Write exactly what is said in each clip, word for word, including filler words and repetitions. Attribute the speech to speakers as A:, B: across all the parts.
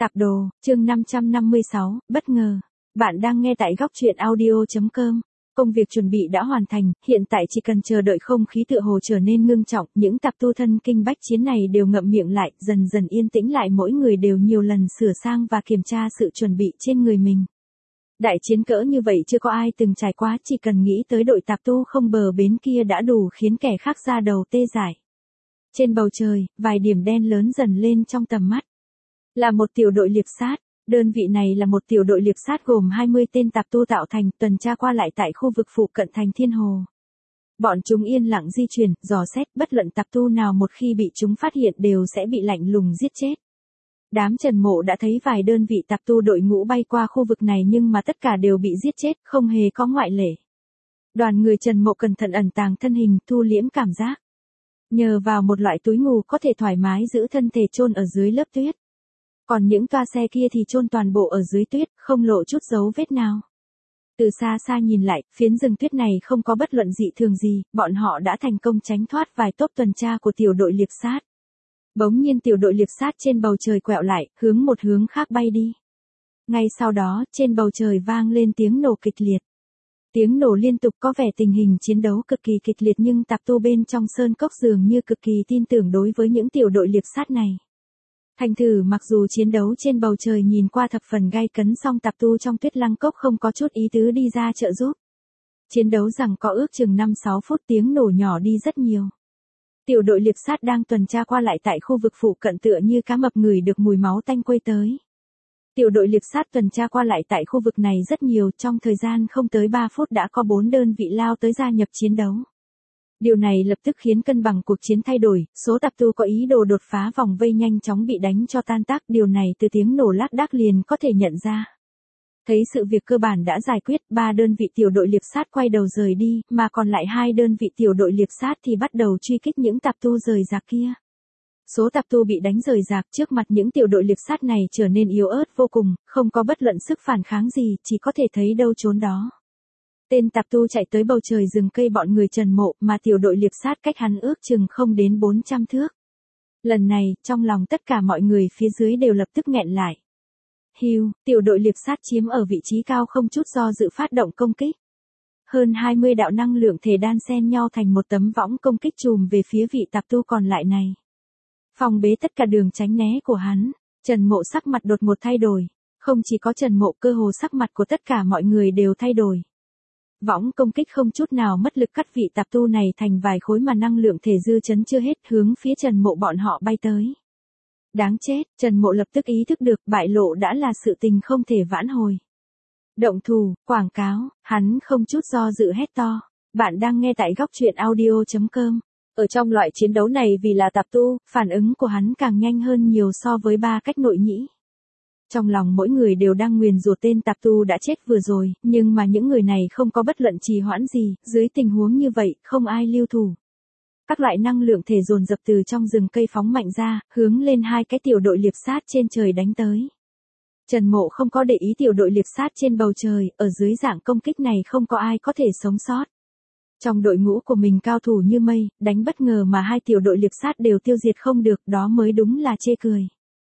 A: Tạp đồ, chương năm trăm năm mươi sáu, bất ngờ. Bạn đang nghe tại góc truyện audio.com. Công việc chuẩn bị đã hoàn thành, hiện tại chỉ cần chờ đợi không khí tựa hồ trở nên ngưng trọng, những tạp tu thân kinh bách chiến này đều ngậm miệng lại, dần dần yên tĩnh lại, mỗi người đều nhiều lần sửa sang và kiểm tra sự chuẩn bị trên người mình. Đại chiến cỡ như vậy chưa có ai từng trải qua, chỉ cần nghĩ tới đội tạp tu không bờ bến kia đã đủ khiến kẻ khác ra đầu tê dại. Trên bầu trời, vài điểm đen lớn dần lên trong tầm mắt. Là một tiểu đội liệp sát, đơn vị này là một tiểu đội liệp sát gồm hai mươi tên tạp tu tạo thành, tuần tra qua lại tại khu vực phụ cận thành Thiên Hồ. Bọn chúng yên lặng di chuyển, dò xét, bất luận tạp tu nào một khi bị chúng phát hiện đều sẽ bị lạnh lùng giết chết. Đám Trần Mộ đã thấy vài đơn vị tạp tu đội ngũ bay qua khu vực này nhưng mà tất cả đều bị giết chết, không hề có ngoại lệ. Đoàn người Trần Mộ cẩn thận ẩn tàng thân hình, thu liễm cảm giác. Nhờ vào một loại túi ngủ có thể thoải mái giữ thân thể chôn ở dưới lớp tuyết. Còn những toa xe kia thì chôn toàn bộ ở dưới tuyết, không lộ chút dấu vết nào. Từ xa xa nhìn lại, phiến rừng tuyết này không có bất luận dị thường gì, bọn họ đã thành công tránh thoát vài tốp tuần tra của tiểu đội liệp sát. Bỗng nhiên tiểu đội liệp sát trên bầu trời quẹo lại, hướng một hướng khác bay đi. Ngay sau đó, trên bầu trời vang lên tiếng nổ kịch liệt. Tiếng nổ liên tục có vẻ tình hình chiến đấu cực kỳ kịch liệt nhưng tạp tu bên trong sơn cốc dường như cực kỳ tin tưởng đối với những tiểu đội liệp sát này. Thành thử mặc dù chiến đấu trên bầu trời nhìn qua thập phần gay cấn song tạp tu trong tuyết lăng cốc không có chút ý tứ đi ra trợ giúp. Chiến đấu rằng có ước chừng năm sáu phút tiếng nổ nhỏ đi rất nhiều. Tiểu đội liệp sát đang tuần tra qua lại tại khu vực phụ cận tựa như cá mập ngửi được mùi máu tanh quay tới. Tiểu đội liệp sát tuần tra qua lại tại khu vực này rất nhiều, trong thời gian không tới ba phút đã có bốn đơn vị lao tới gia nhập chiến đấu. Điều này lập tức khiến cân bằng cuộc chiến thay đổi, số tạp tu có ý đồ đột phá vòng vây nhanh chóng bị đánh cho tan tác, điều này từ tiếng nổ lác đác liền có thể nhận ra. Thấy sự việc cơ bản đã giải quyết, ba đơn vị tiểu đội liệp sát quay đầu rời đi, mà còn lại hai đơn vị tiểu đội liệp sát thì bắt đầu truy kích những tạp tu rời rạc kia. Số tạp tu bị đánh rời rạc trước mặt những tiểu đội liệp sát này trở nên yếu ớt vô cùng, không có bất luận sức phản kháng gì, chỉ có thể thấy đâu trốn đó. Tên tạp tu chạy tới bầu trời rừng cây bọn người Trần Mộ mà tiểu đội liệp sát cách hắn ước chừng không đến bốn trăm thước. Lần này, trong lòng tất cả mọi người phía dưới đều lập tức nghẹn lại. Hiu, tiểu đội liệp sát chiếm ở vị trí cao không chút do dự phát động công kích. Hơn hai mươi đạo năng lượng thể đan xen nhau thành một tấm võng công kích chùm về phía vị tạp tu còn lại này. Phòng bế tất cả đường tránh né của hắn, Trần Mộ sắc mặt đột ngột thay đổi. Không chỉ có Trần Mộ, cơ hồ sắc mặt của tất cả mọi người đều thay đổi. Võng công kích không chút nào mất lực cắt vị tạp tu này thành vài khối mà năng lượng thể dư chấn chưa hết hướng phía Trần Mộ bọn họ bay tới. Đáng chết, Trần Mộ lập tức ý thức được bại lộ đã là sự tình không thể vãn hồi. Động thủ, quảng cáo, hắn không chút do dự hét to. Bạn đang nghe tại góc truyện audio.com. Ở trong loại chiến đấu này vì là tạp tu, phản ứng của hắn càng nhanh hơn nhiều so với ba cách nội nhĩ. Trong lòng mỗi người đều đang nguyền rủa tên tạp tu đã chết vừa rồi, nhưng mà những người này không có bất luận trì hoãn gì, dưới tình huống như vậy, không ai lưu thủ. Các loại năng lượng thể dồn dập từ trong rừng cây phóng mạnh ra, hướng lên hai cái tiểu đội liệp sát trên trời đánh tới. Trần Mộ không có để ý tiểu đội liệp sát trên bầu trời, ở dưới dạng công kích này không có ai có thể sống sót. Trong đội ngũ của mình cao thủ như mây, đánh bất ngờ mà hai tiểu đội liệp sát đều tiêu diệt không được, đó mới đúng là chê cười.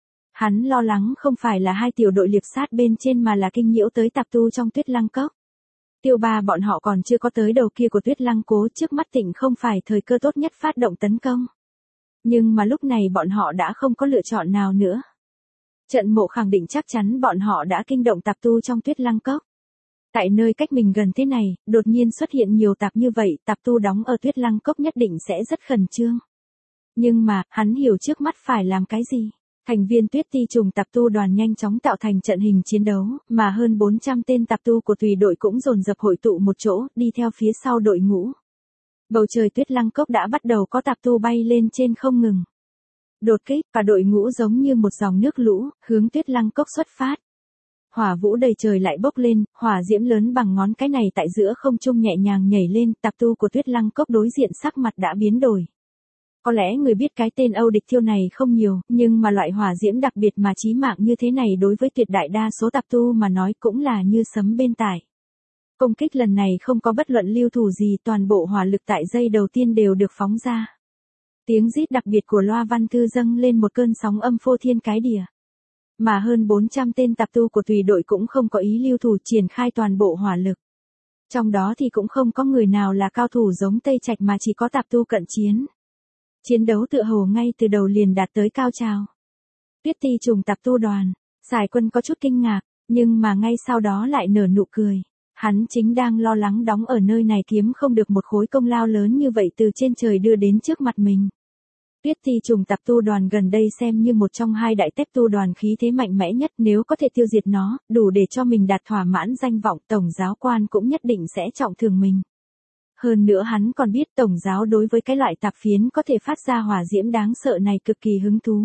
A: Hắn lo lắng không phải là hai tiểu đội liệp sát bên trên mà là kinh nhiễu tới tạp tu trong tuyết lăng cốc. Tiêu ba bọn họ còn chưa có tới đầu kia của tuyết lăng cố, trước mắt Tịnh không phải thời cơ tốt nhất phát động tấn công. Nhưng mà lúc này bọn họ đã không có lựa chọn nào nữa. Trận Mộ khẳng định chắc chắn bọn họ đã kinh động tạp tu trong tuyết lăng cốc. Tại nơi cách mình gần thế này, đột nhiên xuất hiện nhiều tạp như vậy, tạp tu đóng ở tuyết lăng cốc nhất định sẽ rất khẩn trương. Nhưng mà, hắn hiểu trước mắt phải làm cái gì. Thành viên tuyết ti trùng tạp tu đoàn nhanh chóng tạo thành trận hình chiến đấu, mà hơn bốn trăm tên tạp tu của tùy đội cũng dồn dập hội tụ một chỗ, đi theo phía sau đội ngũ. Bầu trời tuyết lăng cốc đã bắt đầu có tạp tu bay lên trên không ngừng. Đột kích, cả đội ngũ giống như một dòng nước lũ, hướng tuyết lăng cốc xuất phát. Hỏa vũ đầy trời lại bốc lên, hỏa diễm lớn bằng ngón cái này tại giữa không trung nhẹ nhàng nhảy lên, tạp tu của tuyết lăng cốc đối diện sắc mặt đã biến đổi. Có lẽ người biết cái tên Âu Địch Thiêu này không nhiều, nhưng mà loại hỏa diễm đặc biệt mà chí mạng như thế này đối với tuyệt đại đa số tạp tu mà nói cũng là như sấm bên tai. Công kích lần này không có bất luận lưu thủ gì, toàn bộ hỏa lực tại giây đầu tiên đều được phóng ra. Tiếng rít đặc biệt của loa văn thư dâng lên một cơn sóng âm phô thiên cái địa. Mà hơn bốn trăm tên tạp tu của tùy đội cũng không có ý lưu thủ triển khai toàn bộ hỏa lực. Trong đó thì cũng không có người nào là cao thủ giống Tây Trạch mà chỉ có tạp tu cận chiến. Chiến đấu tựa hồ ngay từ đầu liền đạt tới cao trào. Tuyết Ti Trùng tạp tu đoàn, Sài Quân có chút kinh ngạc, nhưng mà ngay sau đó lại nở nụ cười. Hắn chính đang lo lắng đóng ở nơi này kiếm không được một khối công lao lớn như vậy từ trên trời đưa đến trước mặt mình. Tuyết Ti Trùng tạp tu đoàn gần đây xem như một trong hai đại tép tu đoàn khí thế mạnh mẽ nhất, nếu có thể tiêu diệt nó, đủ để cho mình đạt thỏa mãn danh vọng, tổng giáo quan cũng nhất định sẽ trọng thưởng mình. Hơn nữa hắn còn biết tổng giáo đối với cái loại tạp phiến có thể phát ra hỏa diễm đáng sợ này cực kỳ hứng thú.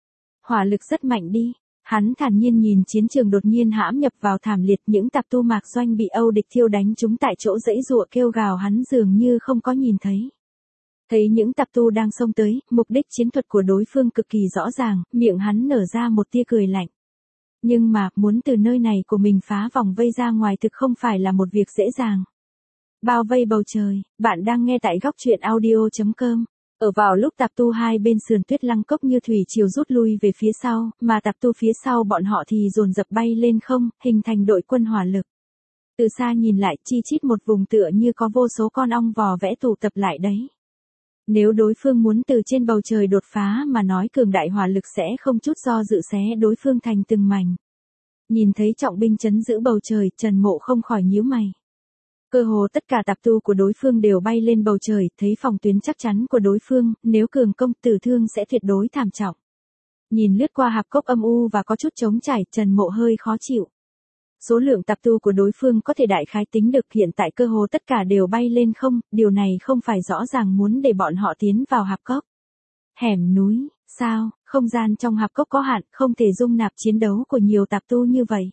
A: Hỏa lực rất mạnh đi. Hắn thản nhiên nhìn chiến trường đột nhiên hãm nhập vào thảm liệt, những tạp tu mạc doanh bị Âu địch thiêu đánh chúng tại chỗ dãy giụa kêu gào, hắn dường như không có nhìn thấy. Thấy những tạp tu đang xông tới, mục đích chiến thuật của đối phương cực kỳ rõ ràng, miệng hắn nở ra một tia cười lạnh. Nhưng mà, muốn từ nơi này của mình phá vòng vây ra ngoài thực không phải là một việc dễ dàng. Bao vây bầu trời, bạn đang nghe tại góc truyện audio chấm com. Ở vào lúc tạp tu hai bên sườn Tuyết Lăng Cốc như thủy triều rút lui về phía sau, mà tạp tu phía sau bọn họ thì dồn dập bay lên không, hình thành đội quân hỏa lực. Từ xa nhìn lại, chi chít một vùng tựa như có vô số con ong vò vẽ tụ tập lại đấy. Nếu đối phương muốn từ trên bầu trời đột phá mà nói, cường đại hỏa lực sẽ không chút do dự xé đối phương thành từng mảnh. Nhìn thấy trọng binh trấn giữ bầu trời, Trần Mộ không khỏi nhíu mày. Cơ hồ tất cả tạp tu của đối phương đều bay lên bầu trời, thấy phòng tuyến chắc chắn của đối phương, nếu cường công tử thương sẽ tuyệt đối thảm trọng. Nhìn lướt qua hạp cốc âm u và có chút trống trải, Trần Mộ hơi khó chịu. Số lượng tạp tu của đối phương có thể đại khái tính được, hiện tại cơ hồ tất cả đều bay lên không, điều này không phải rõ ràng muốn để bọn họ tiến vào hạp cốc. Hẻm núi, sao, không gian trong hạp cốc có hạn, không thể dung nạp chiến đấu của nhiều tạp tu như vậy.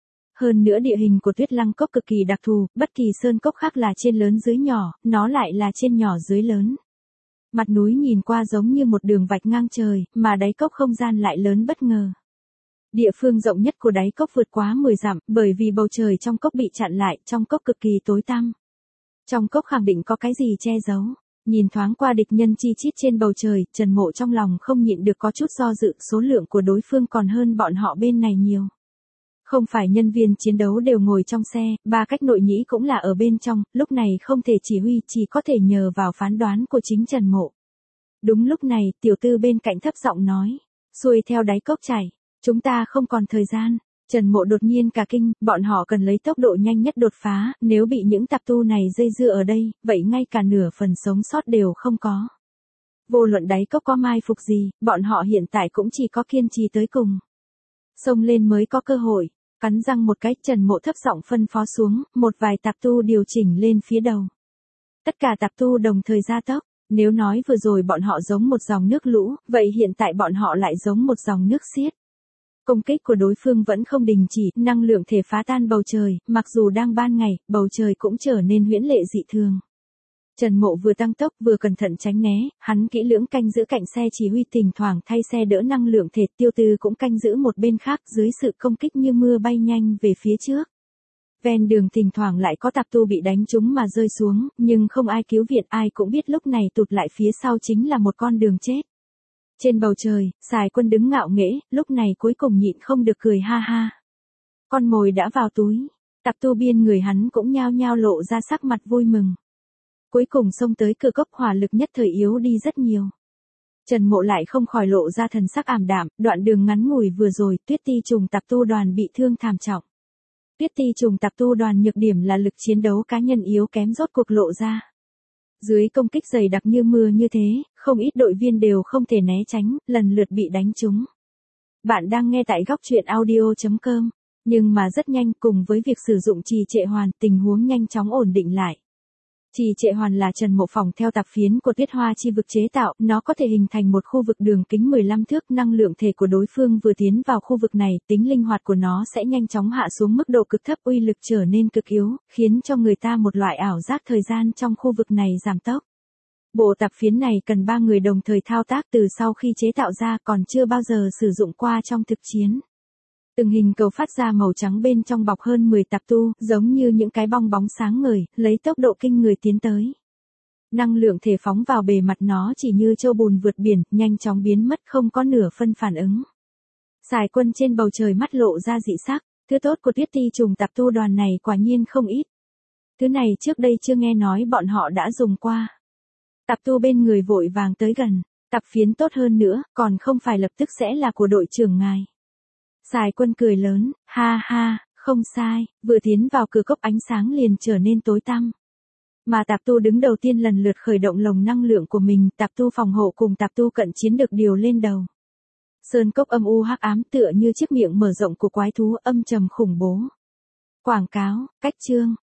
A: Hơn nữa địa hình của Tuyết Lăng Cốc cực kỳ đặc thù, bất kỳ sơn cốc khác là trên lớn dưới nhỏ, nó lại là trên nhỏ dưới lớn. Mặt núi nhìn qua giống như một đường vạch ngang trời, mà đáy cốc không gian lại lớn bất ngờ. Địa phương rộng nhất của đáy cốc vượt quá mười dặm, bởi vì bầu trời trong cốc bị chặn lại, trong cốc cực kỳ tối tăm. Trong cốc khẳng định có cái gì che giấu. Nhìn thoáng qua địch nhân chi chít trên bầu trời, Trần Mộ trong lòng không nhịn được có chút do dự, số lượng của đối phương còn hơn bọn họ bên này nhiều. Không phải nhân viên chiến đấu đều ngồi trong xe, ba cách nội nhĩ cũng là ở bên trong, lúc này không thể chỉ huy, chỉ có thể nhờ vào phán đoán của chính Trần Mộ. Đúng lúc này, tiểu tư bên cạnh thấp giọng nói, xuôi theo đáy cốc chảy, chúng ta không còn thời gian. Trần Mộ đột nhiên cả kinh, bọn họ cần lấy tốc độ nhanh nhất đột phá, nếu bị những tạp tu này dây dưa ở đây, vậy ngay cả nửa phần sống sót đều không có. Vô luận đáy cốc có mai phục gì, bọn họ hiện tại cũng chỉ có kiên trì tới cùng. Xông lên mới có cơ hội. Cắn răng một cái, Trần Mộ thấp giọng phân phó xuống, một vài tạp tu điều chỉnh lên phía đầu. Tất cả tạp tu đồng thời gia tốc, nếu nói vừa rồi bọn họ giống một dòng nước lũ, vậy hiện tại bọn họ lại giống một dòng nước xiết. Công kích của đối phương vẫn không đình chỉ, năng lượng thể phá tan bầu trời, mặc dù đang ban ngày, bầu trời cũng trở nên huyễn lệ dị thường. Trần Mộ vừa tăng tốc vừa cẩn thận tránh né, hắn kỹ lưỡng canh giữ cạnh xe chỉ huy, thỉnh thoảng thay xe đỡ năng lượng thể, tiêu tư cũng canh giữ một bên khác dưới sự công kích như mưa bay nhanh về phía trước. Ven đường thỉnh thoảng lại có tạp tu bị đánh trúng mà rơi xuống, nhưng không ai cứu viện, ai cũng biết lúc này tụt lại phía sau chính là một con đường chết. Trên bầu trời, Sài Quân đứng ngạo nghễ, lúc này cuối cùng nhịn không được cười ha ha. Con mồi đã vào túi, tạp tu biên người hắn cũng nhao nhao lộ ra sắc mặt vui mừng. Cuối cùng xông tới cửa cốc, hỏa lực nhất thời yếu đi rất nhiều. Trần Mộ lại không khỏi lộ ra thần sắc ảm đạm, đoạn đường ngắn ngủi vừa rồi, Tuyết Ti Trùng tạp tu đoàn bị thương thảm trọng. Tuyết Ti Trùng tạp tu đoàn nhược điểm là lực chiến đấu cá nhân yếu kém rốt cuộc lộ ra. Dưới công kích dày đặc như mưa như thế, không ít đội viên đều không thể né tránh, lần lượt bị đánh trúng. Bạn đang nghe tại góc truyện audio chấm com, nhưng mà rất nhanh, cùng với việc sử dụng trì trệ hoàn, tình huống nhanh chóng ổn định lại. Trì trệ hoàn là Trần Mộ phòng theo tạp phiến của Tuyết Hoa chi vực chế tạo, nó có thể hình thành một khu vực đường kính mười lăm thước, năng lượng thể của đối phương vừa tiến vào khu vực này, tính linh hoạt của nó sẽ nhanh chóng hạ xuống mức độ cực thấp, uy lực trở nên cực yếu, khiến cho người ta một loại ảo giác thời gian trong khu vực này giảm tốc. Bộ tạp phiến này cần ba người đồng thời thao tác, từ sau khi chế tạo ra còn chưa bao giờ sử dụng qua trong thực chiến. Từng hình cầu phát ra màu trắng bên trong bọc hơn mười tạp tu, giống như những cái bong bóng sáng ngời, lấy tốc độ kinh người tiến tới. Năng lượng thể phóng vào bề mặt nó chỉ như châu bùn vượt biển, nhanh chóng biến mất, không có nửa phân phản ứng. Sài Quân trên bầu trời mắt lộ ra dị sắc, thứ tốt của Tuyết Ti trùng tạp tu đoàn này quả nhiên không ít. Thứ này trước đây chưa nghe nói bọn họ đã dùng qua. Tạp tu bên người vội vàng tới gần, tạp phiến tốt hơn nữa, còn không phải lập tức sẽ là của đội trưởng ngài. Sài Quân cười lớn, ha ha, không sai, vừa tiến vào cửa cốc ánh sáng liền trở nên tối tăm. Mà tạp tu đứng đầu tiên lần lượt khởi động lồng năng lượng của mình, tạp tu phòng hộ cùng tạp tu cận chiến được điều lên đầu. Sơn cốc âm u hắc ám tựa như chiếc miệng mở rộng của quái thú âm trầm khủng bố. Quảng cáo, cách chương.